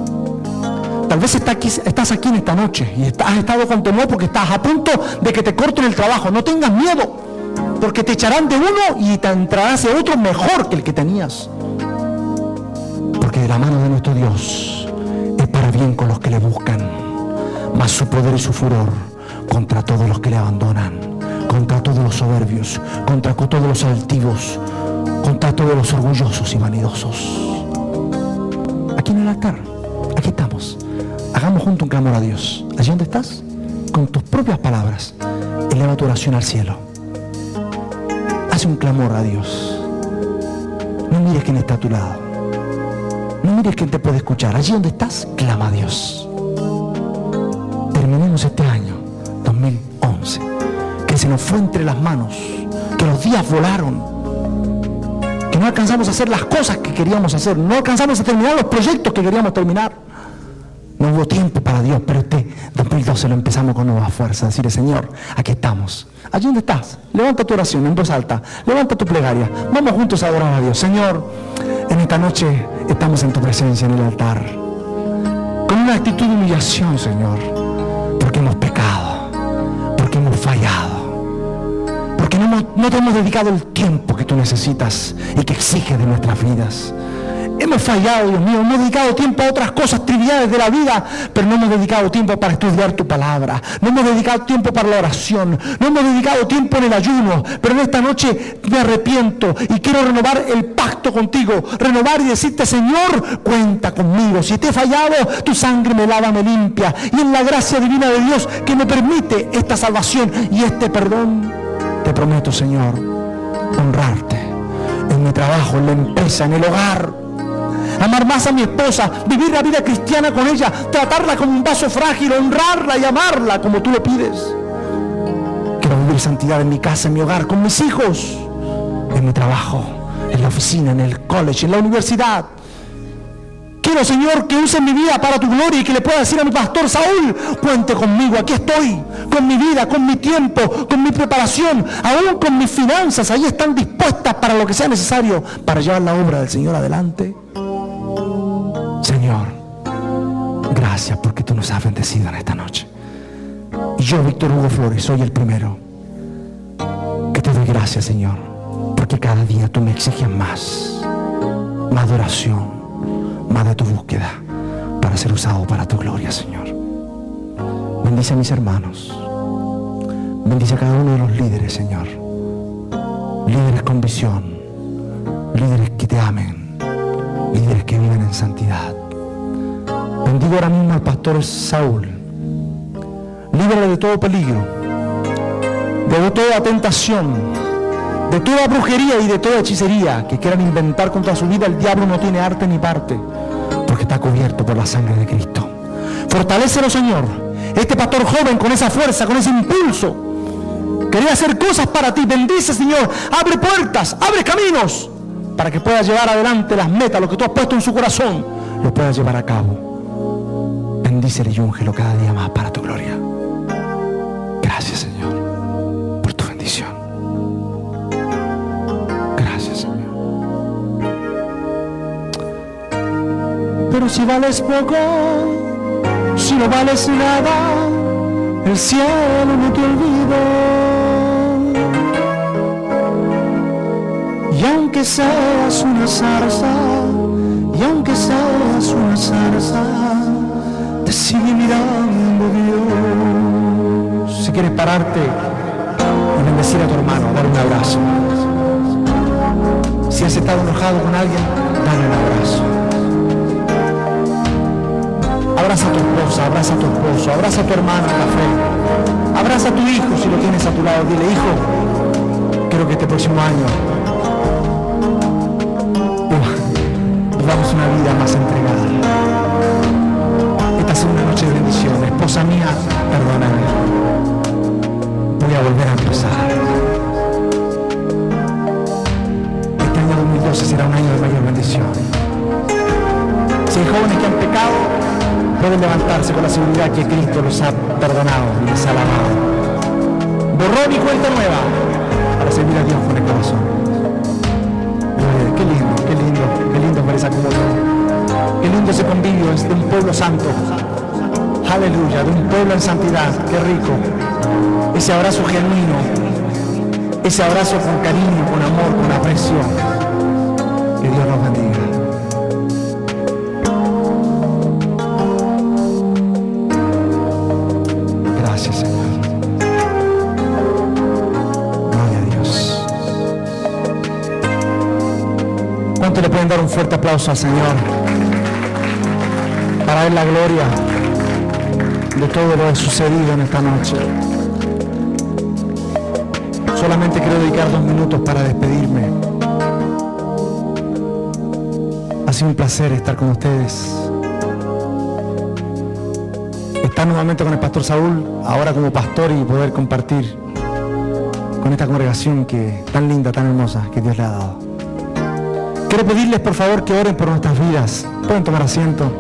Tal vez está aquí, estás aquí en esta noche y has estado con temor porque estás a punto de que te corten el trabajo. No tengas miedo, porque te echarán de uno y te entrarás de otro mejor que el que tenías. Porque de la mano de nuestro Dios es para bien con los que le buscan, mas su poder y su furor contra todos los que le abandonan, contra todos los soberbios, contra todos los altivos, contra todos los orgullosos y vanidosos. Aquí en el altar, aquí estamos. Hagamos junto un clamor a Dios. Allí donde estás, con tus propias palabras, eleva tu oración al cielo. Haz un clamor a Dios. No mires quién está a tu lado. No mires quién te puede escuchar. Allí donde estás, clama a Dios. Terminemos este año dos mil once, que se nos fue entre las manos, que los días volaron, que no alcanzamos a hacer las cosas que queríamos hacer, no alcanzamos a terminar los proyectos que queríamos terminar. No hubo tiempo para Dios, pero este dos mil doce lo empezamos con nueva fuerza. Decirle, Señor, aquí estamos. Allí donde estás, levanta tu oración en voz alta, levanta tu plegaria. Vamos juntos a adorar a Dios. Señor, en esta noche estamos en tu presencia en el altar, con una actitud de humillación, Señor, porque hemos pecado, porque hemos fallado, porque no, hemos, no te hemos dedicado el tiempo que tú necesitas y que exiges de nuestras vidas. Hemos fallado, Dios mío, hemos dedicado tiempo a otras cosas triviales de la vida, pero no hemos dedicado tiempo para estudiar tu palabra, no hemos dedicado tiempo para la oración, no hemos dedicado tiempo en el ayuno, pero en esta noche me arrepiento y quiero renovar el pacto contigo, renovar y decirte, Señor, cuenta conmigo, si te he fallado, tu sangre me lava, me limpia, y en la gracia divina de Dios que me permite esta salvación y este perdón, te prometo, Señor, honrarte en mi trabajo, en la empresa, en el hogar, amar más a mi esposa, vivir la vida cristiana con ella, tratarla como un vaso frágil, honrarla y amarla como tú lo pides. Quiero vivir santidad en mi casa, en mi hogar, con mis hijos, en mi trabajo, en la oficina, en el college, en la universidad. Quiero, Señor, que use mi vida para tu gloria y que le pueda decir a mi pastor Saúl, cuente conmigo, aquí estoy, con mi vida, con mi tiempo, con mi preparación, aún con mis finanzas, ahí están dispuestas para lo que sea necesario para llevar la obra del Señor adelante. Señor, gracias porque tú nos has bendecido en esta noche. Y yo, Víctor Hugo Flores, soy el primero que te doy gracias, Señor, porque cada día tú me exiges más, más de oración, más de tu búsqueda, para ser usado para tu gloria, Señor. Bendice a mis hermanos, bendice a cada uno de los líderes, Señor, líderes con visión, líderes que te amen, líderes que viven en santidad. Bendigo ahora mismo al pastor Saúl, líbrale de todo peligro, de toda tentación, de toda brujería y de toda hechicería que quieran inventar contra su vida. El diablo no tiene arte ni parte, porque está cubierto por la sangre de Cristo. Fortalécelo, Señor, este pastor joven con esa fuerza, con ese impulso, quería hacer cosas para ti. Bendice, Señor, abre puertas, abre caminos, para que pueda llevar adelante las metas, lo que tú has puesto en su corazón, lo pueda llevar a cabo. Bendícele y úngelo cada día más para tu gloria. Gracias, Señor, por tu bendición. Gracias, Señor. Pero si vales poco, si no vales nada, el cielo no te olvida. Y aunque seas una zarza, y aunque seas una zarza, te sigue mirando Dios. Si quieres pararte y bendecir a tu hermano, dale un abrazo. Si has estado enojado con alguien, dale un abrazo. Abraza a tu esposa, abraza a tu esposo, abraza a tu hermano en la fe. Abraza a tu hijo si lo tienes a tu lado. Dile, hijo, quiero que este próximo año vivamos una vida más entregada. Esta es una noche de bendición. Esposa mía, perdóname. Voy a volver a empezar. Este año dos mil doce será un año de mayor bendición. Si hay jóvenes que han pecado, levantarse con la seguridad que Cristo los ha perdonado y les ha lavado. Borrón y cuenta nueva para servir a Dios con el corazón. Eh, qué lindo, qué lindo, qué lindo ver esa comunión. Qué lindo ese convivio es de un pueblo santo. Aleluya, de un pueblo en santidad. Qué rico. Ese abrazo genuino, ese abrazo con cariño, con amor, con aprecio. Que Dios nos bendiga. Gracias, Señor. Gloria a Dios. ¿Cuánto le pueden dar un fuerte aplauso al Señor? Para Él la gloria de todo lo que ha sucedido en esta noche. Solamente quiero dedicar dos minutos para despedirme. Ha sido un placer estar con ustedes. Estar nuevamente con el pastor Saúl, ahora como pastor, y poder compartir con esta congregación que tan linda, tan hermosa, que Dios le ha dado. Quiero pedirles por favor que oren por nuestras vidas. Pueden tomar asiento.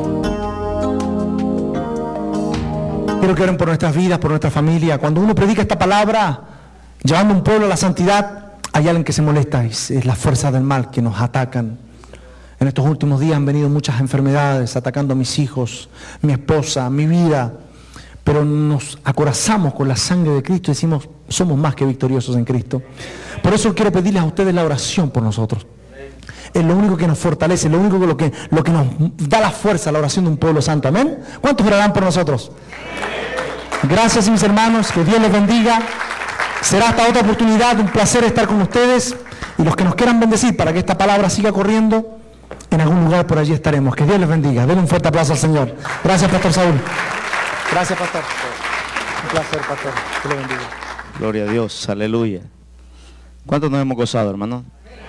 Quiero que oren por nuestras vidas, por nuestra familia. Cuando uno predica esta palabra, llevando un pueblo a la santidad, hay alguien que se molesta, es, es la fuerza del mal que nos atacan. En estos últimos días han venido muchas enfermedades atacando a mis hijos, mi esposa, mi vida, pero nos acorazamos con la sangre de Cristo y decimos, somos más que victoriosos en Cristo. Por eso quiero pedirles a ustedes la oración por nosotros. Es lo único que nos fortalece, lo único que lo que, lo que nos da la fuerza, la oración de un pueblo santo. ¿Amén? ¿Cuántos orarán por nosotros? Gracias, mis hermanos, que Dios les bendiga. Será hasta otra oportunidad, un placer estar con ustedes, y los que nos quieran bendecir para que esta palabra siga corriendo, en algún lugar por allí estaremos. Que Dios les bendiga. Denle un fuerte aplauso al Señor. Gracias, pastor Saúl. Gracias, pastor. Un placer, pastor. Que le bendiga.
Gloria a Dios, aleluya. ¿Cuántos nos hemos gozado, hermano?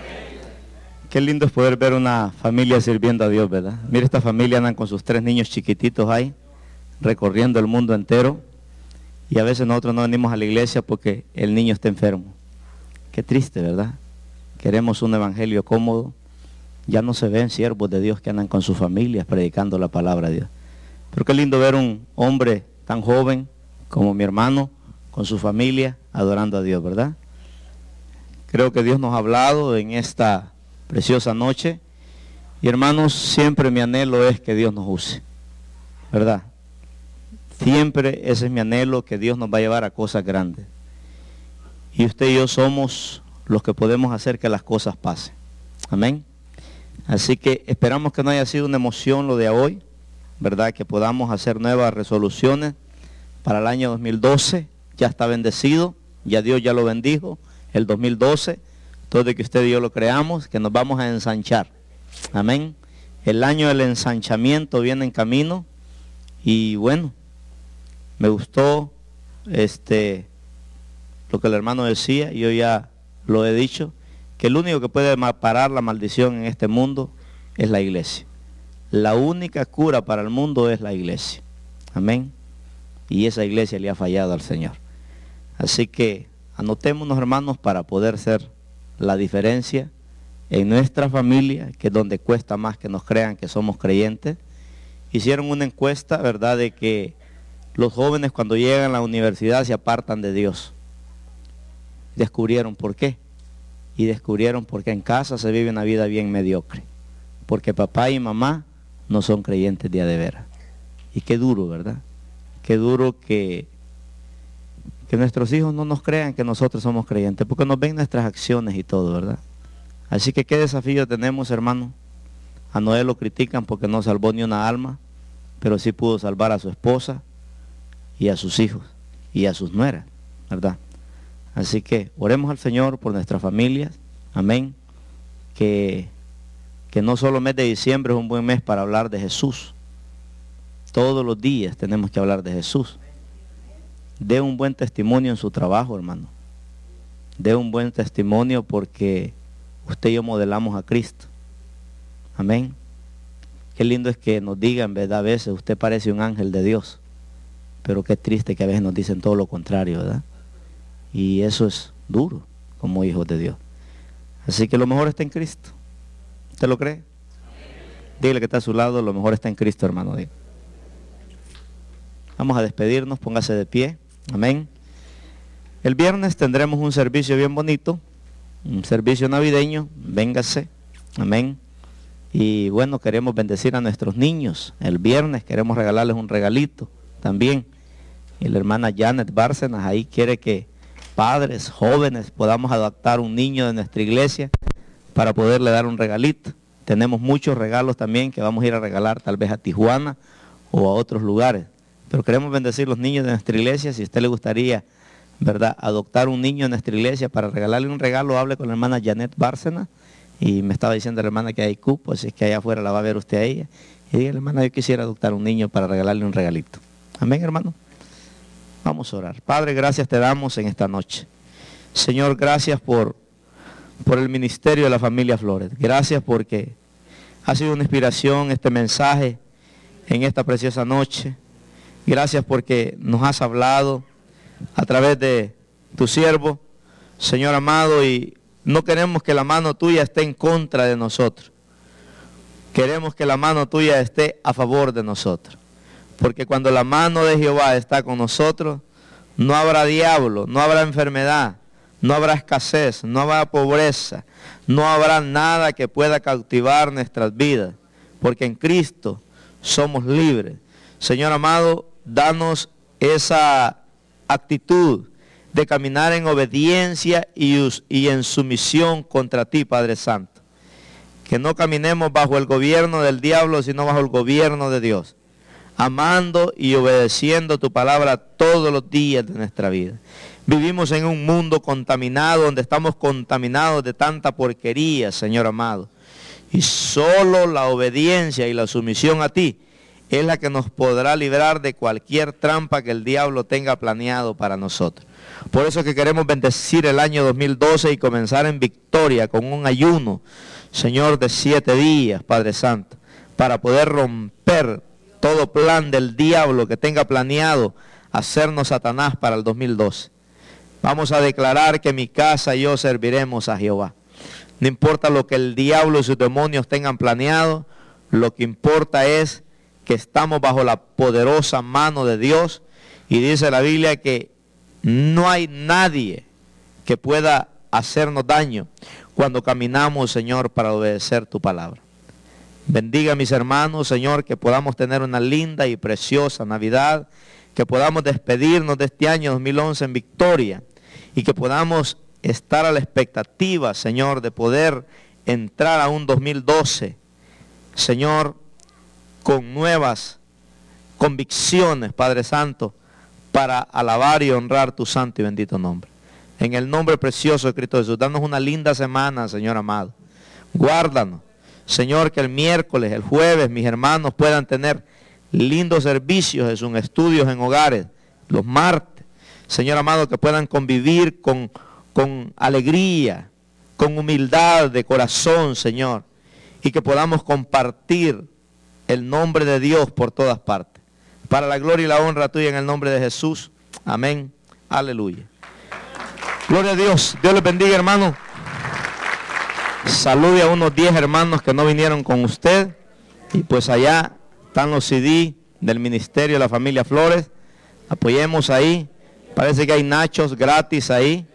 Qué lindo es poder ver una familia sirviendo a Dios, ¿verdad? Mire, esta familia andan con sus tres niños chiquititos ahí, recorriendo el mundo entero. Y a veces nosotros no venimos a la iglesia porque el niño está enfermo. Qué triste, ¿verdad? Queremos un evangelio cómodo. Ya no se ven siervos de Dios que andan con sus familias predicando la palabra de Dios. Pero qué lindo ver un hombre tan joven como mi hermano, con su familia, adorando a Dios, ¿verdad? Creo que Dios nos ha hablado en esta preciosa noche. Y hermanos, siempre mi anhelo es que Dios nos use, ¿verdad? Siempre ese es mi anhelo, que Dios nos va a llevar a cosas grandes. Y usted y yo somos los que podemos hacer que las cosas pasen. Amén. Así que esperamos que no haya sido una emoción lo de hoy, ¿verdad? Que podamos hacer nuevas resoluciones para el año dos mil doce. Ya está bendecido, ya Dios ya lo bendijo, el dos mil doce. Todo de que usted y yo lo creamos, que nos vamos a ensanchar. Amén. El año del ensanchamiento viene en camino. Y bueno, me gustó este lo que el hermano decía, y yo ya lo he dicho, que el único que puede parar la maldición en este mundo es la iglesia. La única cura para el mundo es la iglesia. Amén. Y esa iglesia le ha fallado al Señor. Así que anotémonos, hermanos, para poder ser la diferencia en nuestra familia, que es donde cuesta más que nos crean que somos creyentes. Hicieron una encuesta, ¿verdad?, de que los jóvenes cuando llegan a la universidad se apartan de Dios. Descubrieron por qué. Y descubrieron por qué en casa se vive una vida bien mediocre. Porque papá y mamá no son creyentes de a de veras. Y qué duro, ¿verdad? Qué duro que, que nuestros hijos no nos crean que nosotros somos creyentes, porque nos ven nuestras acciones y todo, ¿verdad? Así que qué desafío tenemos, hermano. A Noé lo critican porque no salvó ni una alma, pero sí pudo salvar a su esposa y a sus hijos y a sus nueras, ¿verdad? Así que oremos al Señor por nuestras familias. Amén. Que, que no solo el mes de diciembre es un buen mes para hablar de Jesús. Todos los días tenemos que hablar de Jesús. Dé un buen testimonio en su trabajo, hermano. Dé un buen testimonio, porque usted y yo modelamos a Cristo. Amén. Qué lindo es que nos digan, ¿verdad? A veces usted parece un ángel de Dios. Pero qué triste que a veces nos dicen todo lo contrario, ¿verdad? Y eso es duro como hijos de Dios. Así que lo mejor está en Cristo. ¿Usted lo cree? Dile que está a su lado, lo mejor está en Cristo, hermano. Vamos a despedirnos, póngase de pie. Amén. El viernes tendremos un servicio bien bonito, un servicio navideño, véngase. Amén. Y bueno, queremos bendecir a nuestros niños. El viernes queremos regalarles un regalito también. Y la hermana Janet Bárcenas ahí quiere que padres, jóvenes, podamos adoptar un niño de nuestra iglesia para poderle dar un regalito. Tenemos muchos regalos también que vamos a ir a regalar tal vez a Tijuana o a otros lugares. Pero queremos bendecir los niños de nuestra iglesia. Si a usted le gustaría, ¿verdad?, adoptar un niño en nuestra iglesia para regalarle un regalo, hable con la hermana Janet Bárcenas. Y me estaba diciendo la hermana que hay cupo, así es que allá afuera la va a ver usted a ella. Y diga, hermana, yo quisiera adoptar un niño para regalarle un regalito. Amén, hermano. Vamos a orar. Padre, gracias te damos en esta noche. Señor, gracias por, por el ministerio de la familia Flores. Gracias porque ha sido una inspiración este mensaje en esta preciosa noche. Gracias porque nos has hablado a través de tu siervo, Señor amado, y no queremos que la mano tuya esté en contra de nosotros. Queremos que la mano tuya esté a favor de nosotros. Porque cuando la mano de Jehová está con nosotros, no habrá diablo, no habrá enfermedad, no habrá escasez, no habrá pobreza, no habrá nada que pueda cautivar nuestras vidas. Porque en Cristo somos libres. Señor amado, danos esa actitud de caminar en obediencia y, y en sumisión contra ti, Padre Santo. Que no caminemos bajo el gobierno del diablo, sino bajo el gobierno de Dios. Amando y obedeciendo tu palabra todos los días de nuestra vida. Vivimos en un mundo contaminado, donde estamos contaminados de tanta porquería, Señor amado. Y solo la obediencia y la sumisión a ti es la que nos podrá librar de cualquier trampa que el diablo tenga planeado para nosotros. Por eso es que queremos bendecir el año dos mil doce y comenzar en victoria con un ayuno, Señor, de siete días, Padre Santo, para poder romper todo plan del diablo que tenga planeado hacernos Satanás para el dos mil doce. Vamos a declarar que mi casa y yo serviremos a Jehová. No importa lo que el diablo y sus demonios tengan planeado, lo que importa es que estamos bajo la poderosa mano de Dios, y dice la Biblia que no hay nadie que pueda hacernos daño cuando caminamos, Señor, para obedecer tu palabra. Bendiga a mis hermanos, Señor, que podamos tener una linda y preciosa Navidad, que podamos despedirnos de este año dos mil once en victoria y que podamos estar a la expectativa, Señor, de poder entrar a un dos mil doce, Señor, con nuevas convicciones, Padre Santo, para alabar y honrar tu santo y bendito nombre. En el nombre precioso de Cristo Jesús, danos una linda semana, Señor amado. Guárdanos, Señor, que el miércoles, el jueves, mis hermanos puedan tener lindos servicios, Jesús, estudios en hogares, los martes, Señor amado, que puedan convivir con, con alegría, con humildad de corazón, Señor, y que podamos compartir el nombre de Dios por todas partes. Para la gloria y la honra tuya en el nombre de Jesús. Amén. Aleluya. Gloria a Dios. Dios les bendiga, hermano. Salude a unos diez hermanos que no vinieron con usted. Y pues allá están los C D del Ministerio de la Familia Flores. Apoyemos ahí. Parece que hay nachos gratis ahí.